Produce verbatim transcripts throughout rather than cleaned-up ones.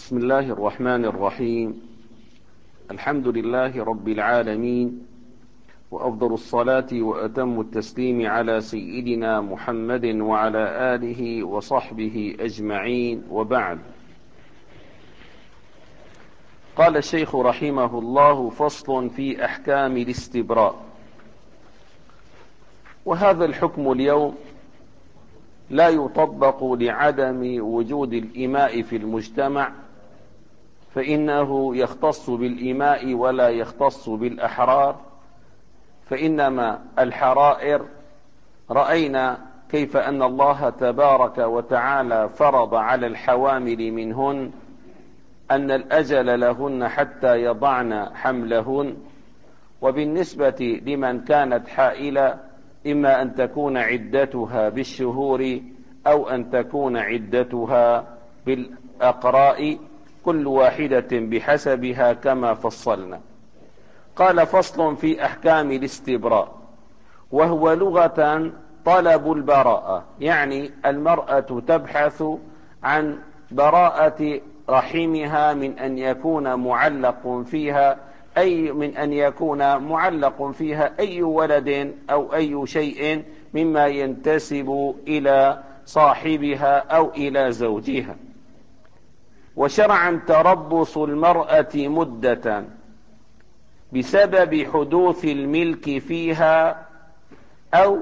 بسم الله الرحمن الرحيم. الحمد لله رب العالمين، وأفضل الصلاة وأتم التسليم على سيدنا محمد وعلى آله وصحبه أجمعين، وبعد. قال الشيخ رحمه الله: فصل في أحكام الاستبراء. وهذا الحكم اليوم لا يطبق لعدم وجود الإماء في المجتمع، فإنه يختص بالإماء ولا يختص بالأحرار، فإنما الحرائر رأينا كيف أن الله تبارك وتعالى فرض على الحوامل منهن أن الأجل لهن حتى يضعن حملهن، وبالنسبة لمن كانت حائلة إما أن تكون عدتها بالشهور أو أن تكون عدتها بالأقراء، كل واحدة بحسبها كما فصلنا. قال: فصل في أحكام الاستبراء. وهو لغة طلب البراءة، يعني المرأة تبحث عن براءة رحمها من أن يكون معلق فيها أي من أن يكون معلق فيها أي ولد أو أي شيء مما ينتسب إلى صاحبها أو إلى زوجها. وشرعا تربص المرأة مدة بسبب حدوث الملك فيها أو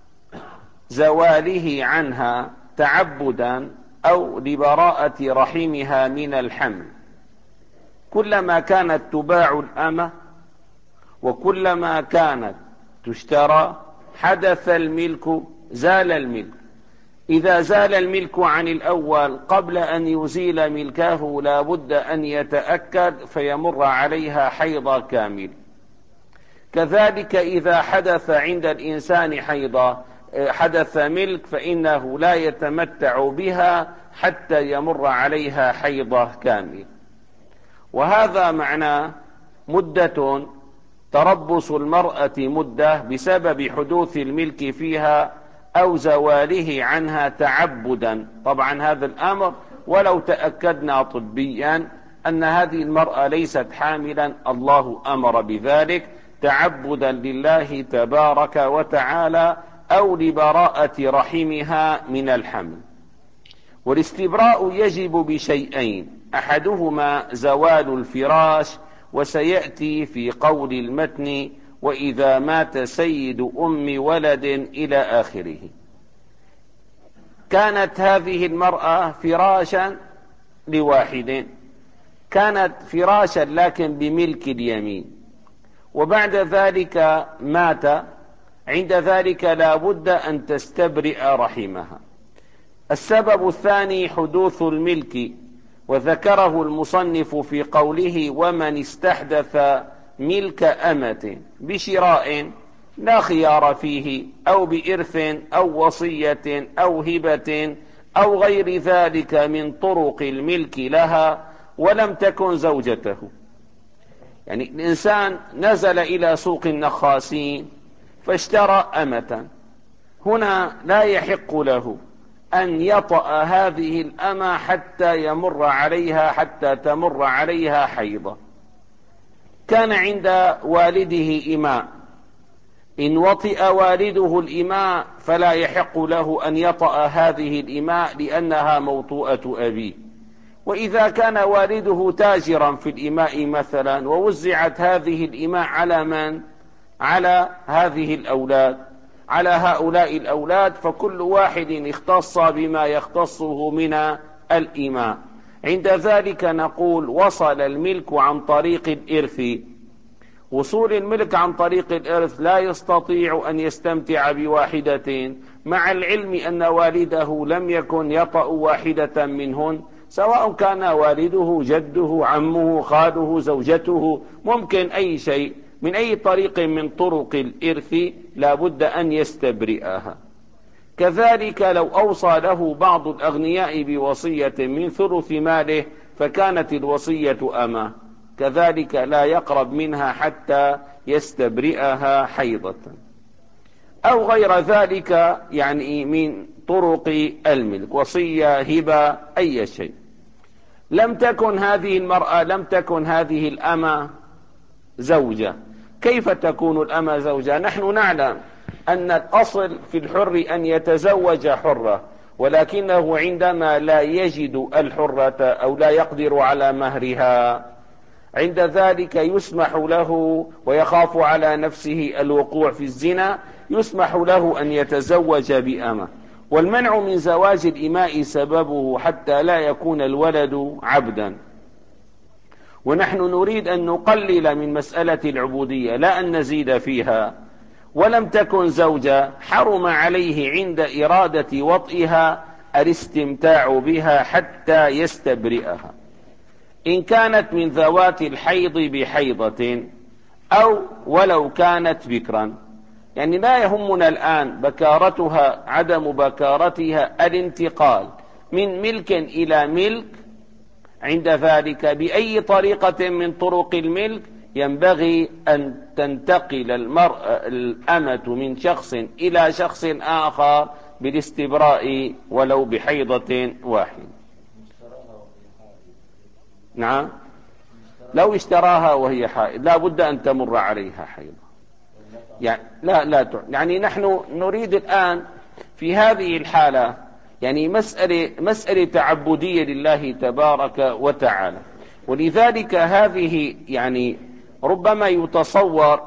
زواله عنها تعبدا أو لبراءة رحمها من الحمل. كلما كانت تباع الأمة وكلما كانت تشترى حدث الملك، زال الملك. إذا زال الملك عن الأول قبل أن يزيل ملكه لا بد أن يتأكد فيمر عليها حيض كامل. كذلك إذا حدث عند الإنسان حيض حدث ملك فإنه لا يتمتع بها حتى يمر عليها حيض كامل. وهذا معنى مدة تربص المرأة مدة بسبب حدوث الملك فيها أو زواله عنها تعبدا. طبعا هذا الأمر ولو تأكدنا طبيا أن هذه المرأة ليست حاملا، الله أمر بذلك تعبدا لله تبارك وتعالى أو لبراءة رحمها من الحمل. والاستبراء يجب بشيئين: أحدهما زوال الفراش، وسيأتي في قول المتن: وإذا مات سيد أم ولد إلى آخره. كانت هذه المرأة فراشا لواحد، كانت فراشا لكن بملك اليمين، وبعد ذلك مات، عند ذلك لا بد أن تستبرئ رحمها. السبب الثاني حدوث الملك، وذكره المصنف في قوله: ومن استحدث ملك أمة بشراء لا خيار فيه أو بإرث أو وصية أو هبة أو غير ذلك من طرق الملك لها ولم تكن زوجته. يعني الإنسان نزل إلى سوق النخاسين فاشترى أمة، هنا لا يحق له أن يطأ هذه الأمة حتى يمر عليها حتى تمر عليها حيضة. كان عند والده إماء، إن وطئ والده الإماء فلا يحق له أن يطأ هذه الإماء لأنها موطوءة أبيه. وإذا كان والده تاجرا في الإماء مثلا ووزعت هذه الإماء على من؟ على هذه الأولاد، على هؤلاء الأولاد، فكل واحد اختص بما يختصه من الإماء. عند ذلك نقول: وصل الملك عن طريق الإرث. وصول الملك عن طريق الإرث لا يستطيع أن يستمتع بواحدة، مع العلم أن والده لم يكن يطأ واحدة منهن، سواء كان والده جده عمه خاله زوجته، ممكن أي شيء من أي طريق من طرق الإرث لا بد أن يستبرئها. كذلك لو أوصى له بعض الأغنياء بوصية من ثلث ماله فكانت الوصية أمة، كذلك لا يقرب منها حتى يستبرئها حيضة أو غير ذلك، يعني من طرق الملك، وصية هبة أي شيء. لم تكن هذه المرأة لم تكن هذه الأمة زوجة. كيف تكون الأمة زوجة؟ نحن نعلم أن الأصل في الحر أن يتزوج حرة، ولكنه عندما لا يجد الحرة أو لا يقدر على مهرها، عند ذلك يسمح له، ويخاف على نفسه الوقوع في الزنا، يسمح له أن يتزوج بأمة. والمنع من زواج الإماء سببه حتى لا يكون الولد عبدا. ونحن نريد أن نقلل من مسألة العبودية لا أن نزيد فيها. ولم تكن زوجة حرم عليه عند إرادة وطئها الاستمتاع بها حتى يستبرئها، إن كانت من ذوات الحيض بحيضة أو ولو كانت بكرا. يعني لا يهمنا الآن بكارتها عدم بكارتها، الانتقال من ملك إلى ملك، عند ذلك بأي طريقة من طرق الملك ينبغي أن تنتقل المرأة الأمة من شخص إلى شخص آخر بالاستبراء ولو بحيضة واحدة. نعم، لو اشتراها وهي حائض لا بد أن تمر عليها حيضة. يعني لا لا يعني نحن نريد الآن في هذه الحالة يعني مسألة مسألة تعبدية لله تبارك وتعالى. ولذلك هذه يعني ربما يتصور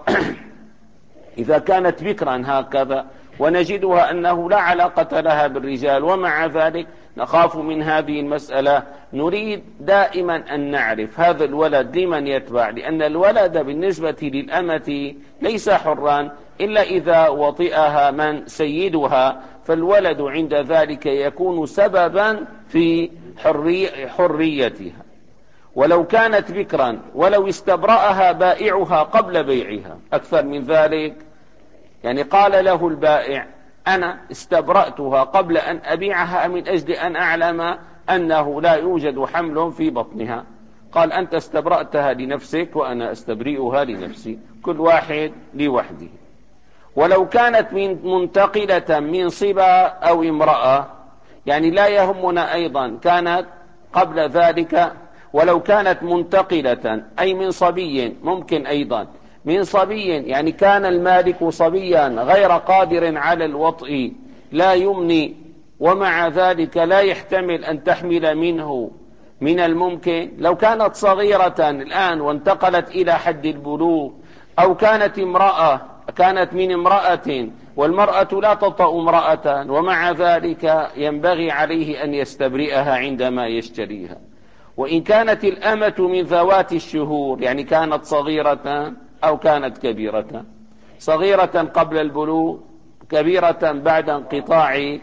إذا كانت بكرا هكذا ونجدها أنه لا علاقة لها بالرجال، ومع ذلك نخاف من هذه المسألة. نريد دائما أن نعرف هذا الولد لمن يتبع، لأن الولد بالنسبة للأمة ليس حرا إلا إذا وطئها من سيدها، فالولد عند ذلك يكون سببا في حري حريتها. ولو كانت بكرا ولو استبرأها بائعها قبل بيعها. أكثر من ذلك، يعني قال له البائع أنا استبرأتها قبل أن أبيعها من أجل أن أعلم أنه لا يوجد حمل في بطنها. قال أنت استبرأتها لنفسك وأنا استبرئها لنفسي، كل واحد لوحده. ولو كانت من منتقلة من صبا أو امرأة، يعني لا يهمنا أيضا كانت قبل ذلك، ولو كانت منتقلة أي من صبي، ممكن أيضا من صبي، يعني كان المالك صبيا غير قادر على الوطء لا يمني، ومع ذلك لا يحتمل أن تحمل منه من الممكن. لو كانت صغيرة الآن وانتقلت إلى حد البلوغ، أو كانت امرأة كانت من امرأة والمرأة لا تطأ امرأة، ومع ذلك ينبغي عليه أن يستبرئها عندما يشتريها. وإن كانت الأمة من ذوات الشهور، يعني كانت صغيرة أو كانت كبيرة، صغيرة قبل البلوغ، كبيرة بعد انقطاع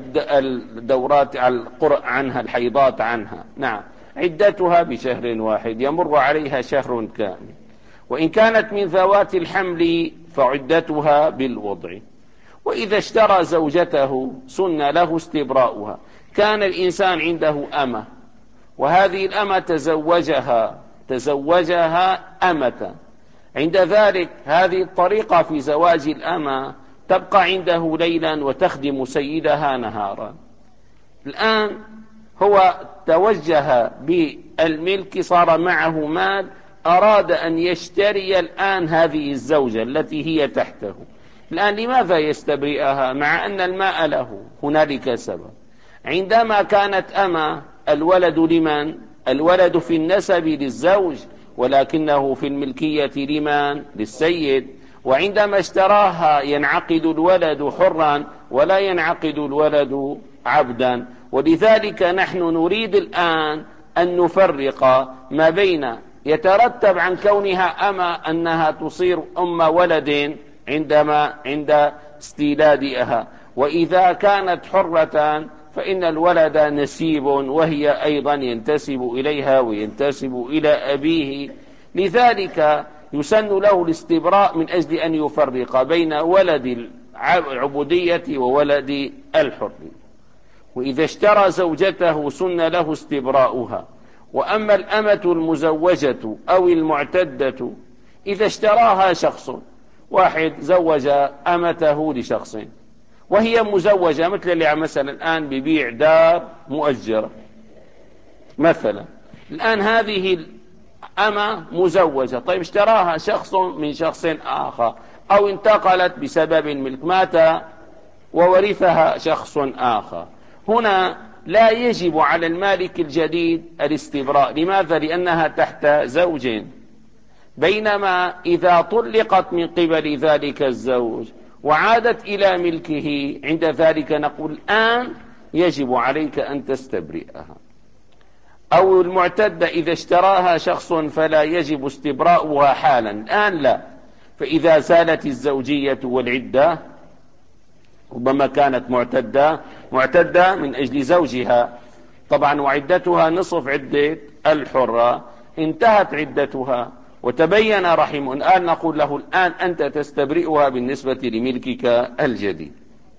الدورات عنها، الحيضات عنها، نعم، عدتها بشهر واحد يمر عليها شهر كامل. وإن كانت من ذوات الحمل فعدتها بالوضع. وإذا اشترى زوجته سن له استبراؤها. كان الإنسان عنده أمة، وهذه الأمة تزوجها تزوجها أمة، عند ذلك هذه الطريقة في زواج الأمة تبقى عنده ليلا وتخدم سيدها نهارا. الآن هو توجه بالملك، صار معه مال، أراد أن يشتري الآن هذه الزوجة التي هي تحته. الآن لماذا يستبرئها مع أن الماء له؟ هنالك سبب. عندما كانت أمة الولد لمن؟ الولد في النسب للزوج، ولكنه في الملكية لمن؟ للسيد. وعندما اشتراها ينعقد الولد حرا ولا ينعقد الولد عبدا. ولذلك نحن نريد الآن أن نفرق ما بين يترتب عن كونها أما أنها تصير أم ولد عندما عند استيلادها، وإذا كانت حرة فإن الولد نسيب، وهي أيضا ينتسب إليها وينتسب إلى أبيه. لذلك يسن له الاستبراء من أجل أن يفرق بين ولد العبودية وولد الحر. وإذا اشترى زوجته سن له استبراؤها. وأما الأمة المزوجة أو المعتدة، إذا اشتراها شخص واحد زوج أمته لشخص وهي مزوجة، مثل اللي مثلا الآن ببيع دار مؤجرة مثلا، الآن هذه الأمة مزوجة، طيب اشتراها شخص من شخص آخر أو انتقلت بسبب الملك، مات وورثها شخص آخر، هنا لا يجب على المالك الجديد الاستبراء. لماذا؟ لأنها تحت زوج، بينما إذا طلقت من قبل ذلك الزوج وعادت إلى ملكه، عند ذلك نقول الآن يجب عليك أن تستبرئها. أو المعتدة إذا اشتراها شخص فلا يجب استبراؤها حالا، الآن لا. فإذا زالت الزوجية والعدة، ربما كانت معتدة معتدة من أجل زوجها طبعا، وعدتها نصف عدة الحرة، انتهت عدتها وتبين رحم، الآن نقول له الآن أنت تستبرئها بالنسبة لملكك الجديد.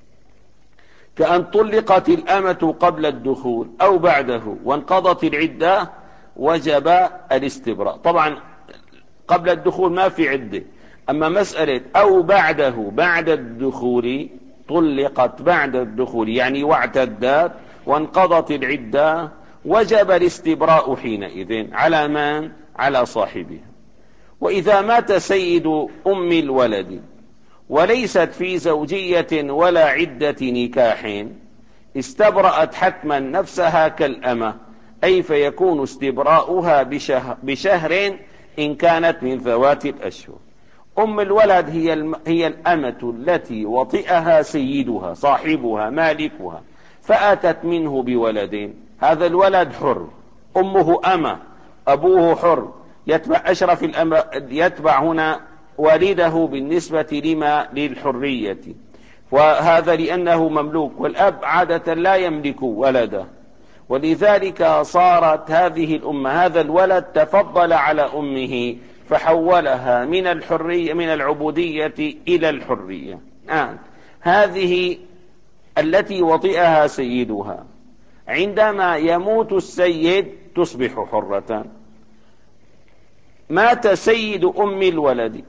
كأن طلقت الأمة قبل الدخول أو بعده وانقضت العدة، وجب الاستبراء. طبعا قبل الدخول ما في عدة، أما مسألة أو بعده، بعد الدخول، طلقت بعد الدخول يعني واعتدت وانقضت العدة، وجب الاستبراء حينئذ على من؟ على صاحبها. وإذا مات سيد أم الولد وليست في زوجية ولا عدة نكاح، استبرأت حتما نفسها كالأمة، أي فيكون استبراؤها بشهر, بشهر إن كانت من ذوات الأشهر. أم الولد هي, الم... هي الأمة التي وطئها سيدها صاحبها مالكها، فأتت منه بولد، هذا الولد حر، أمه أمة، أبوه حر، يتبع أشرف الأم... يتبع هنا والده بالنسبة لما للحرية، وهذا لأنه مملوك، والأب عادة لا يملك ولده، ولذلك صارت هذه الأمة، هذا الولد تفضل على أمه فحولها من الحرية من العبودية إلى الحرية. آه. هذه التي وطئها سيدها، عندما يموت السيد تصبح حرة. مات سيد أم الولد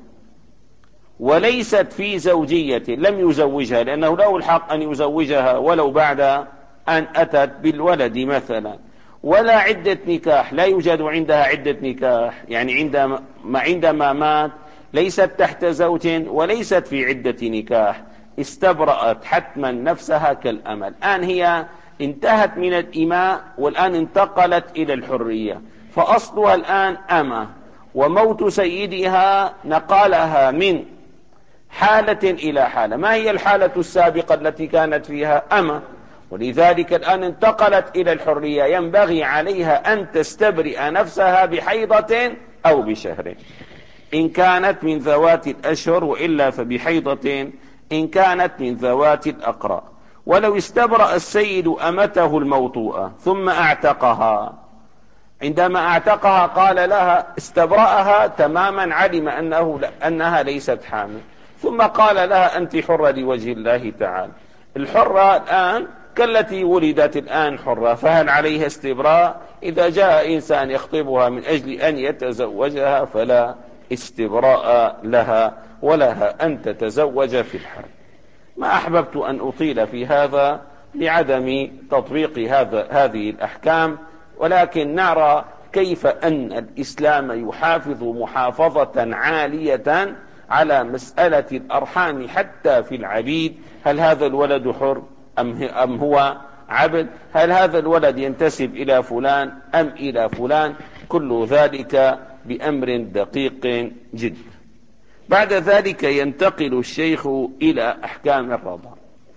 وليست في زوجية، لم يزوجها لأنه له الحق أن يزوجها ولو بعد أن أتت بالولد مثلا، ولا عدة نكاح، لا يوجد عندها عدة نكاح، يعني عندما عندما مات ليست تحت زوج وليست في عدة نكاح، استبرأت حتما نفسها كالأمة. الآن هي انتهت من الإماء والآن انتقلت إلى الحرية، فأصلها الآن أمة، وموت سيدها نقلها من حالة إلى حالة. ما هي الحالة السابقة التي كانت فيها أمة؟ ولذلك الآن انتقلت إلى الحرية، ينبغي عليها أن تستبرئ نفسها بحيضة أو بشهر إن كانت من ذوات الأشهر، وإلا فبحيضة إن كانت من ذوات الأقراء. ولو استبرأ السيد أمته الموطوءة ثم اعتقها، عندما اعتقها قال لها استبرأها تماما، علم أنه أنها ليست حامل، ثم قال لها أنت حرة لوجه الله تعالى. الحرة الآن كالتي ولدت الآن حرة، فهل عليها استبراء؟ إذا جاء إنسان يخطبها من أجل أن يتزوجها فلا استبراء لها، ولها أن تتزوج في الحال. ما أحببت أن أطيل في هذا لعدم تطبيق هذا هذه الأحكام، ولكن نرى كيف أن الإسلام يحافظ محافظة عالية على مسألة الأرحام حتى في العبيد. هل هذا الولد حر أم هو عبد؟ هل هذا الولد ينتسب إلى فلان أم إلى فلان؟ كل ذلك بأمر دقيق جدا. بعد ذلك ينتقل الشيخ إلى أحكام الرضاع.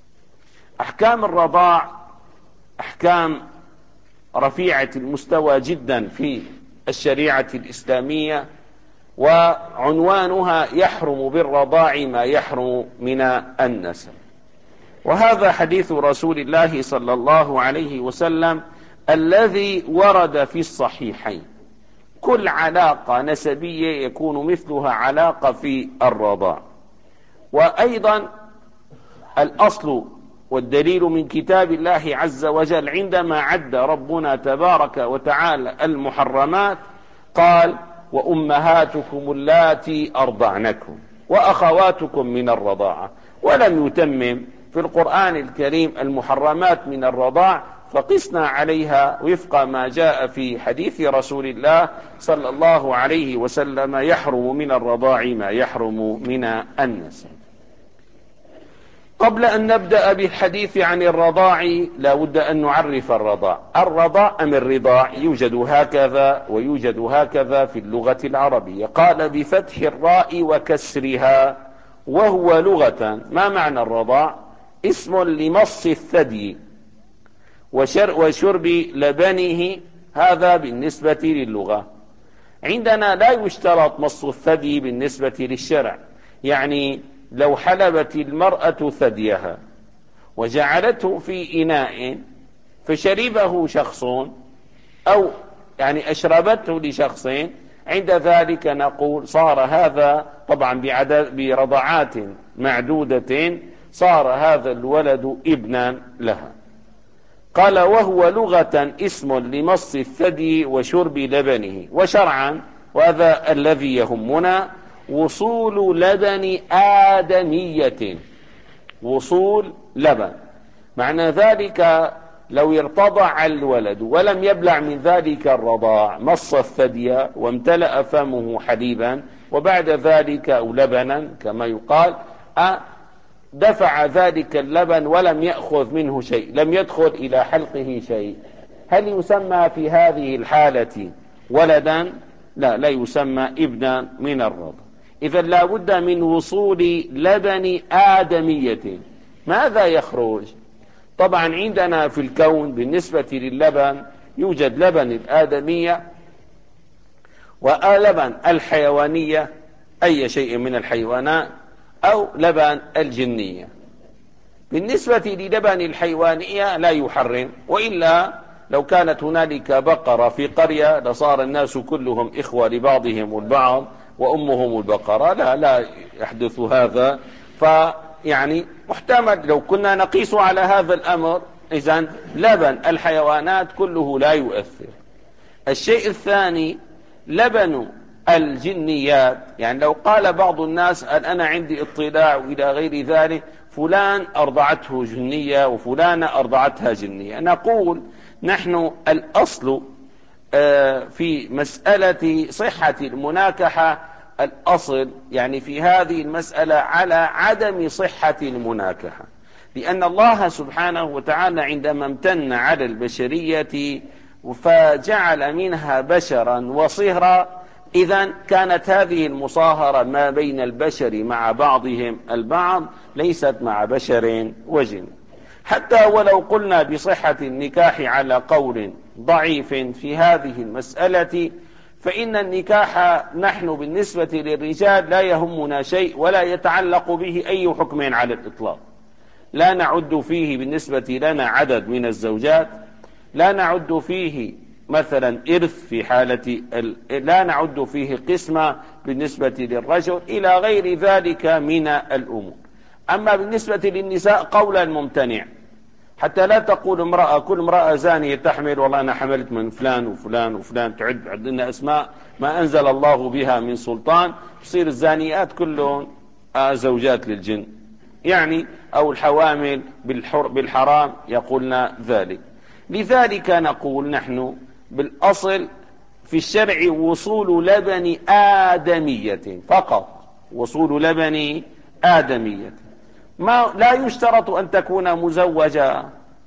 أحكام الرضاع أحكام رفيعة المستوى جدا في الشريعة الإسلامية، وعنوانها يحرم بالرضاع ما يحرم من النسب. وهذا حديث رسول الله صلى الله عليه وسلم الذي ورد في الصحيحين. كل علاقة نسبية يكون مثلها علاقة في الرضاع. وأيضا الأصل والدليل من كتاب الله عز وجل، عندما عد ربنا تبارك وتعالى المحرمات قال وأمهاتكم اللاتي أرضعنكم وأخواتكم من الرضاعة، ولم يتمم في القرآن الكريم المحرمات من الرضاع، فقسنا عليها وفق ما جاء في حديث رسول الله صلى الله عليه وسلم: يحرم من الرضاع ما يحرم من النسب. قبل أن نبدأ بالحديث عن الرضاع لا بد أن نعرف الرضاع. الرضاع أم الرضاع يوجد هكذا ويوجد هكذا في اللغة العربية. قال: بفتح الراء وكسرها، وهو لغة. ما معنى الرضاع؟ اسم لمص الثدي وشرب لبنه، هذا بالنسبة للغة. عندنا لا يشترط مص الثدي بالنسبة للشرع، يعني لو حلبت المرأة ثديها وجعلته في إناء فشربه شخص، أو يعني أشربته لشخص، عند ذلك نقول صار هذا طبعا بعدد برضعات معدودة، صار هذا الولد ابنا لها. قال: وهو لغة اسم لمص الثدي وشرب لبنه. وشرعا، وهذا الذي يهمنا، وصول لبن آدمية. وصول لبن معنى ذلك لو ارتضع الولد ولم يبلع من ذلك الرضاع، مص الثدي وامتلأ فمه حليبا وبعد ذلك أو لبنا كما يقال، دفع ذلك اللبن ولم يأخذ منه شيء، لم يدخل إلى حلقه شيء، هل يسمى في هذه الحالة ولدا؟ لا، لا يسمى ابنا من الرضع. إذا لا بد من وصول لبن آدمية. ماذا يخرج؟ طبعا عندنا في الكون بالنسبة للبن يوجد لبن الآدمية ولبن الحيوانية، أي شيء من الحيوانات، أو لبن الجنية. بالنسبة للبن الحيوانية لا يحرم، وإلا لو كانت هنالك بقرة في قرية لصار الناس كلهم إخوة لبعضهم البعض وأمهم البقرة، لا لا يحدث هذا. فيعني محتمل لو كنا نقيس على هذا الأمر، إذن لبن الحيوانات كله لا يؤثر. الشيء الثاني لبن الجنيات، يعني لو قال بعض الناس أن أنا عندي اطلاع إلى غير ذلك، فلان أرضعته جنية وفلان أرضعتها جنية، نقول نحن الأصل في مسألة صحة المناكحة، الأصل يعني في هذه المسألة على عدم صحة المناكحة، لأن الله سبحانه وتعالى عندما امتن على البشرية فجعل منها بشرا وصهرا، إذن كانت هذه المصاهرة ما بين البشر مع بعضهم البعض ليست مع بشر وجن. حتى ولو قلنا بصحة النكاح على قول ضعيف في هذه المسألة، فإن النكاح نحن بالنسبة للرجال لا يهمنا شيء ولا يتعلق به أي حكم على الإطلاق. لا نعد فيه بالنسبة لنا عدد من الزوجات، لا نعد فيه مثلا إرث في حالة ال... لا نعد فيه قسمة بالنسبة للرجل إلى غير ذلك من الأمور. أما بالنسبة للنساء قولا ممتنع، حتى لا تقول امرأة كل امرأة زانية تحمل والله أنا حملت من فلان وفلان وفلان، تعد عندنا أسماء ما أنزل الله بها من سلطان، تصير الزانيات كلهم زوجات للجن يعني، أو الحوامل بالحر بالحرام يقولنا ذلك. لذلك نقول نحن بالأصل في الشرع وصول لبن آدمية فقط، وصول لبن آدمية، ما لا يشترط أن تكون مزوجة،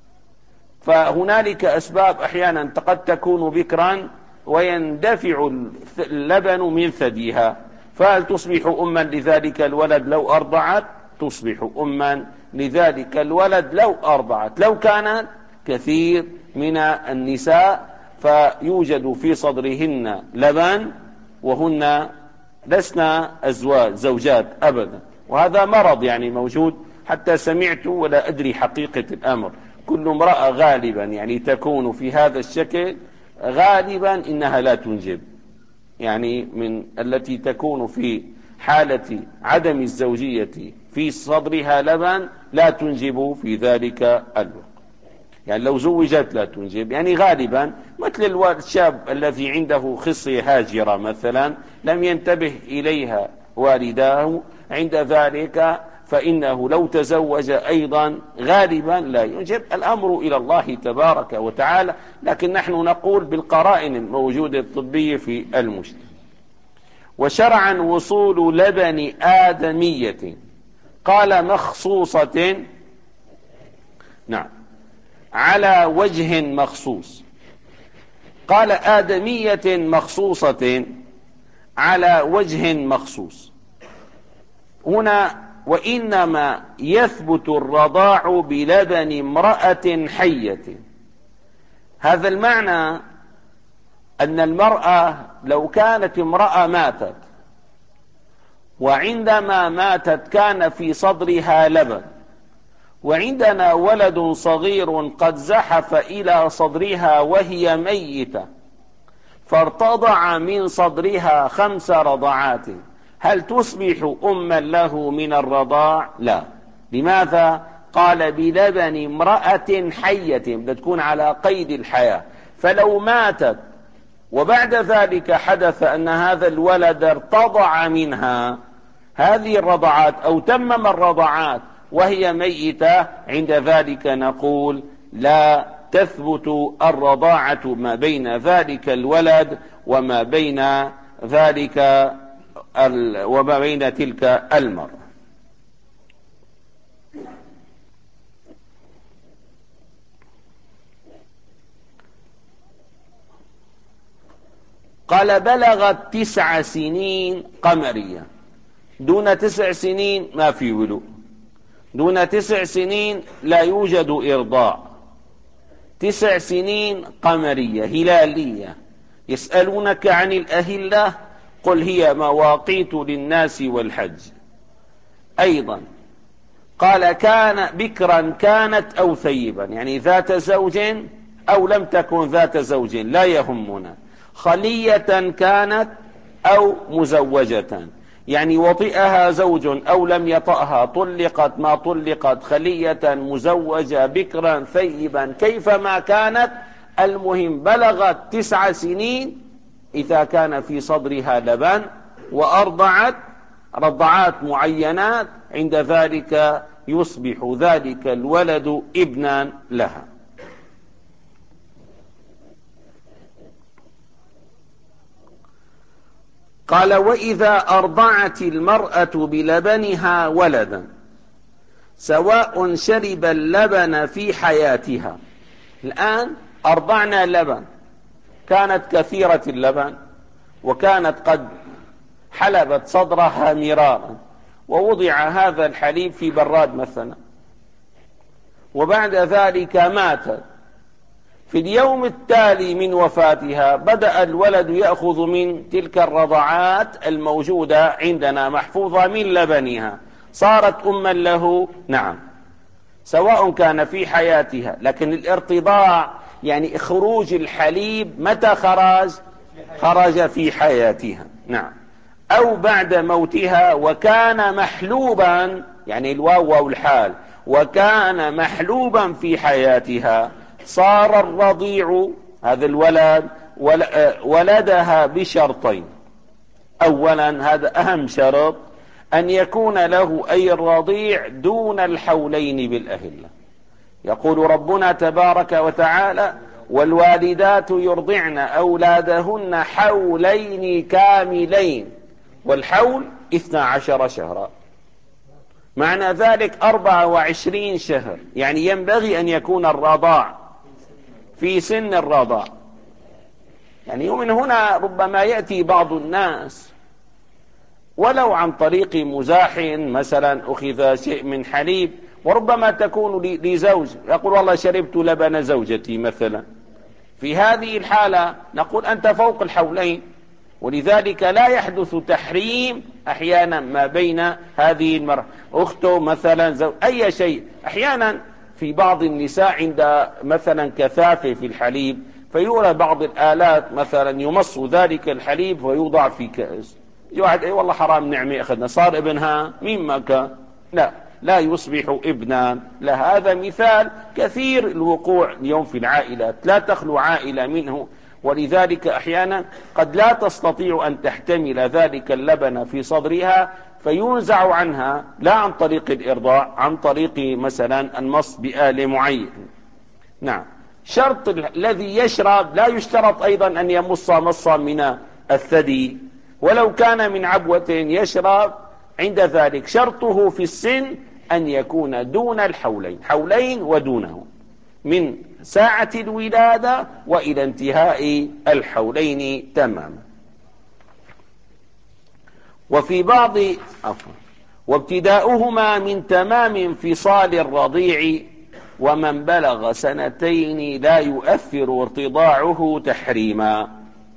فهنالك أسباب أحيانا قد تكون بكرا ويندفع اللبن من ثديها، فهل تصبح أما لذلك الولد لو أرضعت؟ تصبح أما لذلك الولد لو أرضعت. لو كانت كثير من النساء فيوجد في صدرهن لبن وهن لسنا أزواج زوجات أبدا، وهذا مرض يعني موجود، حتى سمعت ولا أدري حقيقة الأمر، كل امرأة غالبا يعني تكون في هذا الشكل غالبا إنها لا تنجب، يعني من التي تكون في حالة عدم الزوجية في صدرها لبن لا تنجب في ذلك الوقت، يعني لو زوجت لا تنجب، يعني غالبا مثل الشاب الذي عنده خصية هاجرة مثلا لم ينتبه إليها والداه، عند ذلك فإنه لو تزوج أيضا غالبا لا ينجب. الأمر إلى الله تبارك وتعالى، لكن نحن نقول بالقرائن الموجودة الطبية في المجتمع. وشرعا وصول لبن آدمية، قال مخصوصة، نعم، على وجه مخصوص. قال آدمية مخصوصة على وجه مخصوص هنا، وإنما يثبت الرضاع بلبن امرأة حية. هذا المعنى أن المرأة لو كانت امرأة ماتت، وعندما ماتت كان في صدرها لبن، وعندنا ولد صغير قد زحف إلى صدرها وهي ميتة، فارتضع من صدرها خمس رضعات، هل تصبح أما له من الرضاع؟ لا. لماذا؟ قال بلبن امرأة حية، بتكون على قيد الحياة. فلو ماتت وبعد ذلك حدث أن هذا الولد ارتضع منها هذه الرضعات أو تمم الرضعات وهي ميتة، عند ذلك نقول لا تثبت الرضاعة ما بين ذلك الولد وما بين ذلك وما بين تلك المرأة. قال بلغت تسع سنين قمرية، دون تسع سنين ما في ولوء، دون تسع سنين لا يوجد إرضاع، تسع سنين قمرية هلالية. يسألونك عن الأهلة، قل هي مواقيت للناس والحج. أيضا قال كان بكرا كانت أو ثيبا، يعني ذات زوج أو لم تكن ذات زوج لا يهمنا، خلية كانت أو مزوجة، يعني وطئها زوج أو لم يطأها، طلقت ما طلقت، خلية مزوجة بكرا ثيبا كيفما كانت، المهم بلغت تسع سنين إذا كان في صدرها لبن وأرضعت رضعات معينات، عند ذلك يصبح ذلك الولد ابنا لها. قال وإذا أرضعت المرأة بلبنها ولدا سواء شرب اللبن في حياتها. الآن أرضعنا لبن، كانت كثيرة اللبن وكانت قد حلبت صدرها مرارا، ووضع هذا الحليب في براد مثلا، وبعد ذلك ماتت. في اليوم التالي من وفاتها بدأ الولد يأخذ من تلك الرضعات الموجودة عندنا محفوظة من لبنها، صارت أما له، نعم، سواء كان في حياتها. لكن الارتضاع يعني خروج الحليب متى خرج؟ خرج في حياتها، نعم، أو بعد موتها وكان محلوبا، يعني الواو والحال، وكان محلوبا في حياتها، صار الرضيع هذا الولد ولدها بشرطين. أولا، هذا أهم شرط، أن يكون له أي الرضيع دون الحولين بالأهلة. يقول ربنا تبارك وتعالى والوالدات يرضعن أولادهن حولين كاملين، والحول اثنا عشر شهرا، معنى ذلك أربعة وعشرين شهر، يعني ينبغي أن يكون الرضاع في سن الرضاع. يعني ومن هنا ربما يأتي بعض الناس ولو عن طريق مزاح، مثلا أخذ شيء من حليب وربما تكون لزوج، يقول والله شربت لبن زوجتي مثلا، في هذه الحالة نقول أنت فوق الحولين، ولذلك لا يحدث تحريم أحيانا ما بين هذه المرأة أخته مثلا زوج أي شيء. أحيانا في بعض النساء عند مثلا كثافة في الحليب فيورى بعض الآلات مثلا يمص ذلك الحليب ويوضع في كأس، يوعد اي والله حرام نعمة أخذنا صار ابنها مما كان، لا لا يصبح ابنا. لا، هذا مثال كثير الوقوع اليوم في العائلات، لا تخلو عائلة منه، ولذلك أحيانا قد لا تستطيع أن تحتمل ذلك اللبن في صدرها فينزع عنها، لا عن طريق الإرضاع، عن طريق مثلا المص بآل معين. نعم. شرط الذي يشرب لا يشترط أيضا أن يمص مصا من الثدي، ولو كان من عبوة يشرب عند ذلك شرطه في السن أن يكون دون الحولين، حولين ودونه، من ساعة الولادة وإلى انتهاء الحولين تماما. وفي بعض عفوا وابتداؤهما من تمام انفصال الرضيع، ومن بلغ سنتين لا يؤثر ارتضاعه تحريما.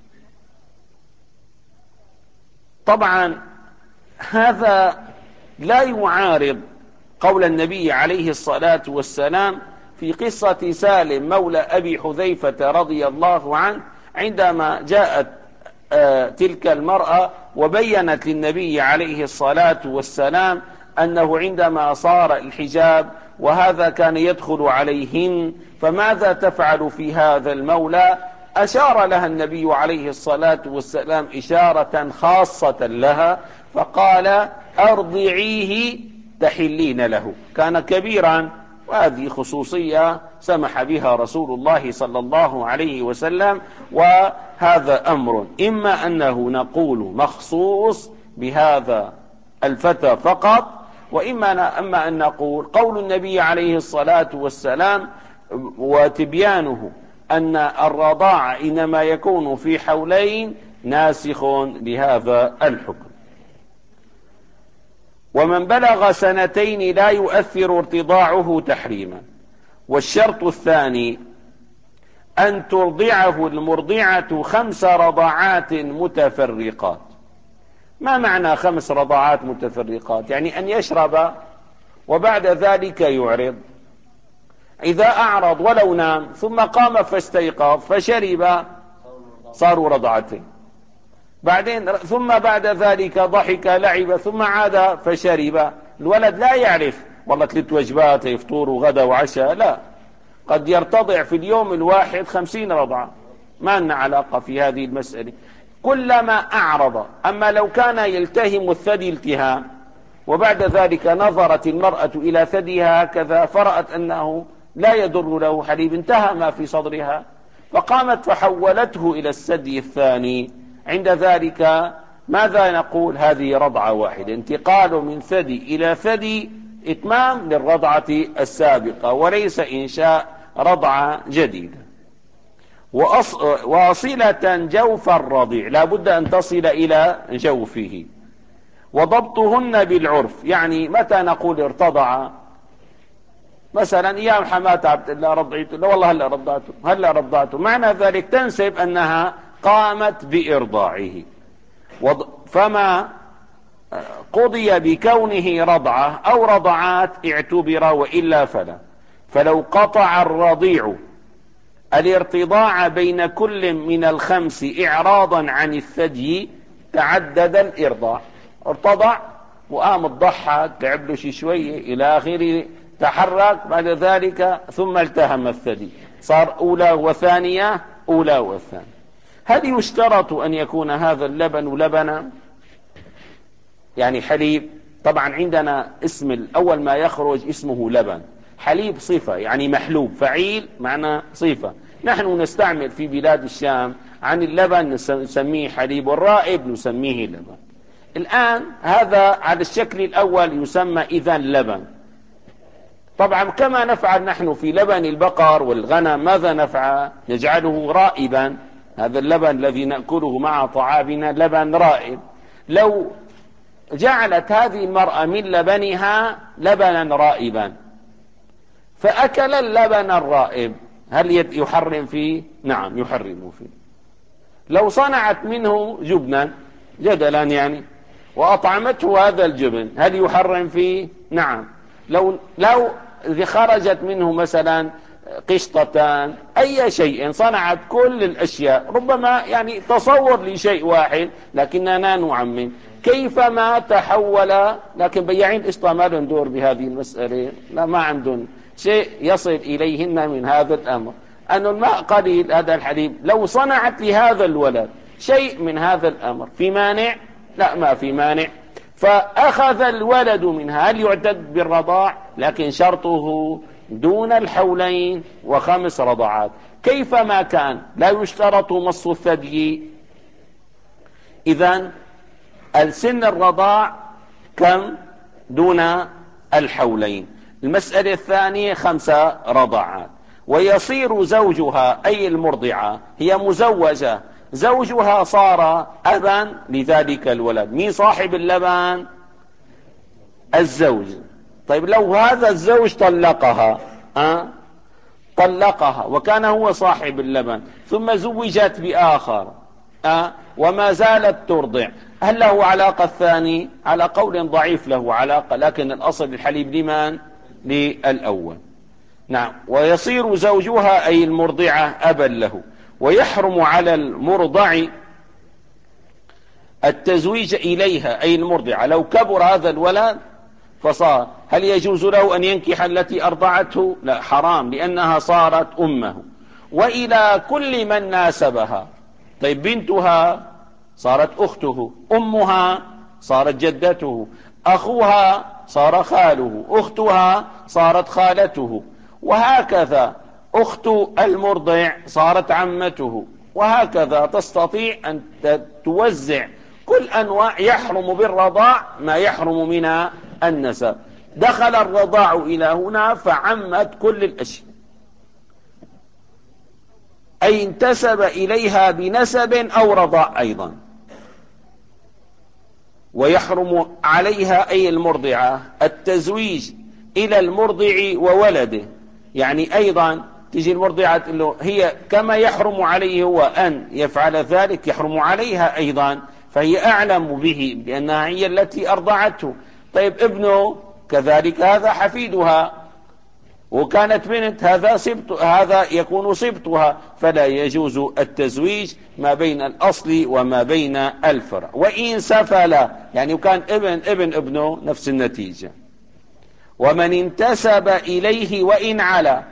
طبعا هذا لا يعارض قول النبي عليه الصلاة والسلام في قصة سالم مولى أبي حذيفة رضي الله عنه، عندما جاءت آه تلك المرأة وبينت للنبي عليه الصلاة والسلام أنه عندما صار الحجاب وهذا كان يدخل عليهن فماذا تفعل في هذا المولى، أشار لها النبي عليه الصلاة والسلام إشارة خاصة لها فقال أرضعيه تحلين له. كان كبيرا، وهذه خصوصية سمح بها رسول الله صلى الله عليه وسلم، وهذا أمر إما أنه نقول مخصوص بهذا الفتى فقط، وإما أما أن نقول قول النبي عليه الصلاة والسلام وتبيانه أن الرضاعة إنما يكون في حولين ناسخ لهذا الحكم. ومن بلغ سنتين لا يؤثر ارتضاعه تحريما. والشرط الثاني أن ترضعه المرضعة خمس رضعات متفرقات. ما معنى خمس رضعات متفرقات؟ يعني أن يشرب وبعد ذلك يعرض، إذا أعرض ولو نام ثم قام فاستيقظ فشرب صاروا رضعتين، بعدين ثم بعد ذلك ضحك لعب ثم عاد فشرب. الولد لا يعرف والله ثلاث وجبات يفطور وغدا وعشاء، لا، قد يرتضع في اليوم الواحد خمسين رضعة، ما لنا علاقة في هذه المسألة، كلما أعرض. أما لو كان يلتهم الثدي التهام وبعد ذلك نظرت المرأة إلى ثديها هكذا فرأت أنه لا يضر له حليب، انتهى ما في صدرها، فقامت فحولته إلى الثدي الثاني، عند ذلك ماذا نقول؟ هذه رضعة واحدة، انتقال من ثدي إلى ثدي، إتمام للرضعة السابقة وليس إنشاء رضعة جديدة. واصلة جوف الرضيع، لا بد أن تصل إلى جوفه. وضبطهن بالعرف، يعني متى نقول ارتضع؟ مثلا أيام حماة عبد الله رضعته، لا والله هلا رضعته هلا رضعته، معنى ذلك تنسب أنها قامت بإرضاعه. فما قضي بكونه رضعة أو رضعات اعتبر، وإلا فلا. فلو قطع الرضيع الارتضاع بين كل من الخمس إعراضا عن الثدي تعدد الإرضاع، ارتضع وقام الضحك تعب له شي شوية إلى آخره، تحرك بعد ذلك ثم التهم الثدي، صار أولى وثانية أولى وثانية. هل يشترط أن يكون هذا اللبن لبنا يعني حليب؟ طبعا عندنا اسم الأول ما يخرج اسمه لبن، حليب صفة يعني محلوب، فعيل معنى صفة. نحن نستعمل في بلاد الشام عن اللبن نسميه حليب، والرائب نسميه لبن. الآن هذا على الشكل الأول يسمى إذن لبن. طبعا كما نفعل نحن في لبن البقر والغنم، ماذا نفعل؟ نجعله رائبا، هذا اللبن الذي نأكله مع طعامنا لبن رائب. لو جعلت هذه المرأة من لبنها لبنا رائبا فأكل اللبن الرائب، هل يحرم فيه؟ نعم يحرم فيه. لو صنعت منه جبنا جدلا يعني وأطعمته هذا الجبن، هل يحرم فيه؟ نعم. لو لو خرجت منه مثلا قشطتان أي شيء، صنعت كل الأشياء، ربما يعني تصور لشيء واحد لكننا نعمم كيفما تحول. لكن بياعين القشطة ما لهم دور بهذه المسألة، لا ما عندهم شيء يصل إليهن من هذا الأمر. أن الماء قليل هذا الحليب، لو صنعت لهذا الولد شيء من هذا الأمر في مانع؟ لا، ما في مانع. فأخذ الولد منها، هل يعتد بالرضاع؟ لكن شرطه دون الحولين وخمس رضعات. كيفما كان لا يشترط مص الثدي. إذن السن الرضاع كم؟ دون الحولين. المسألة الثانية خمسة رضعات. ويصير زوجها أي المرضعة، هي مزوجة، زوجها صار أبا لذلك الولد. مين صاحب اللبن؟ الزوج. طيب لو هذا الزوج طلقها أه؟ طلقها وكان هو صاحب اللبن، ثم زوجت بآخر أه؟ وما زالت ترضع، هل له علاقة الثاني؟ على قول ضعيف له علاقة، لكن الأصل الحليب لمن؟ للأول. نعم. ويصير زوجها أي المرضعة أبا له. ويحرم على المرضع التزويج إليها أي المرضعة. لو كبر هذا الولد فصار، هل يجوز له أن ينكح التي أرضعته؟ لا، حرام، لأنها صارت أمه. وإلى كل من ناسبها. طيب بنتها صارت أخته، أمها صارت جدته، أخوها صار خاله، أختها صارت خالته، وهكذا أخت المرضع صارت عمته، وهكذا تستطيع أن توزع كل أنواع. يحرم بالرضاع ما يحرم من النسب. دخل الرضاع إلى هنا فعمت كل الأشياء، أي انتسب إليها بنسب أو رضاع أيضا. ويحرم عليها أي المرضعة التزويج إلى المرضع وولده. يعني أيضا تجي المرضعة تقول له هي كما يحرم عليه هو أن يفعل ذلك، يحرم عليها أيضا، فهي أعلم به لأنها هي التي أرضعته. طيب ابنه كذلك، هذا حفيدها، وكانت بنت، هذا سبط، هذا يكون سبطها، فلا يجوز التزويج ما بين الأصل وما بين الفرع. وإن سفل، يعني وكان ابن ابن ابنه، نفس النتيجة. ومن انتسب إليه وإن علا،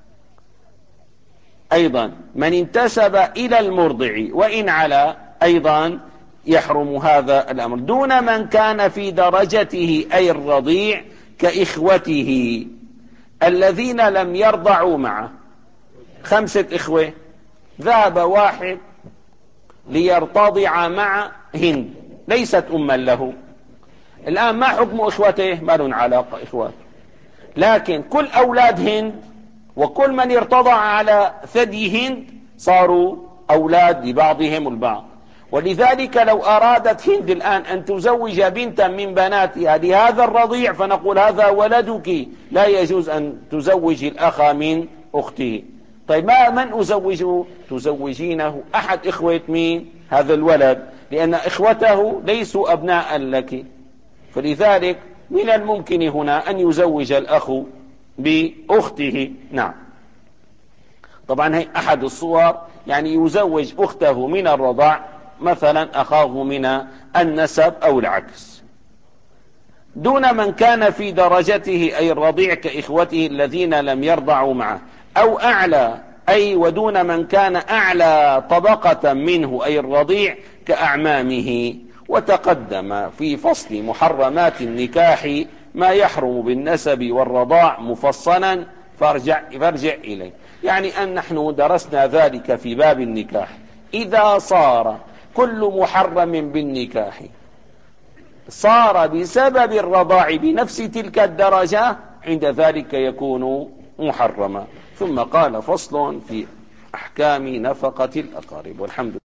أيضا من انتسب إلى المرضع وإن علا أيضا يحرم هذا الأمر، دون من كان في درجته أي الرضيع كإخوته الذين لم يرضعوا معه. خمسة إخوة، ذهب واحد ليرتضع مع هند، ليست أما له. الآن ما حكم إخوته؟ ما لهم علاقة إخوته، لكن كل أولاد هند وكل من ارتضع على ثدي هند صاروا أولاد لبعضهم البعض. ولذلك لو أرادت هند الآن أن تزوج بنتا من بناتها لهذا الرضيع فنقول هذا ولدك، لا يجوز أن تزوج الأخ من أخته. طيب ما من أزوجه؟ تزوجينه أحد إخوة مين؟ هذا الولد، لأن إخوته ليسوا أبناء لك. فلذلك من الممكن هنا أن يزوج الأخ بأخته. نعم. طبعا هي أحد الصور، يعني يزوج أخته من الرضاع، مثلا أخاه من النسب أو العكس، دون من كان في درجته أي الرضيع كإخوته الذين لم يرضعوا معه، أو أعلى، أي ودون من كان أعلى طبقة منه أي الرضيع كأعمامه. وتقدم في فصل محرمات النكاح ما يحرم بالنسب والرضاع مفصلا، فارجع, فارجع إليه. يعني أن نحن درسنا ذلك في باب النكاح. إذا صار كل محرم بالنكاح صار بسبب الرضاع بنفس تلك الدرجة، عند ذلك يكون محرما. ثم قال فصل في أحكام نفقة الأقارب. والحمد لله.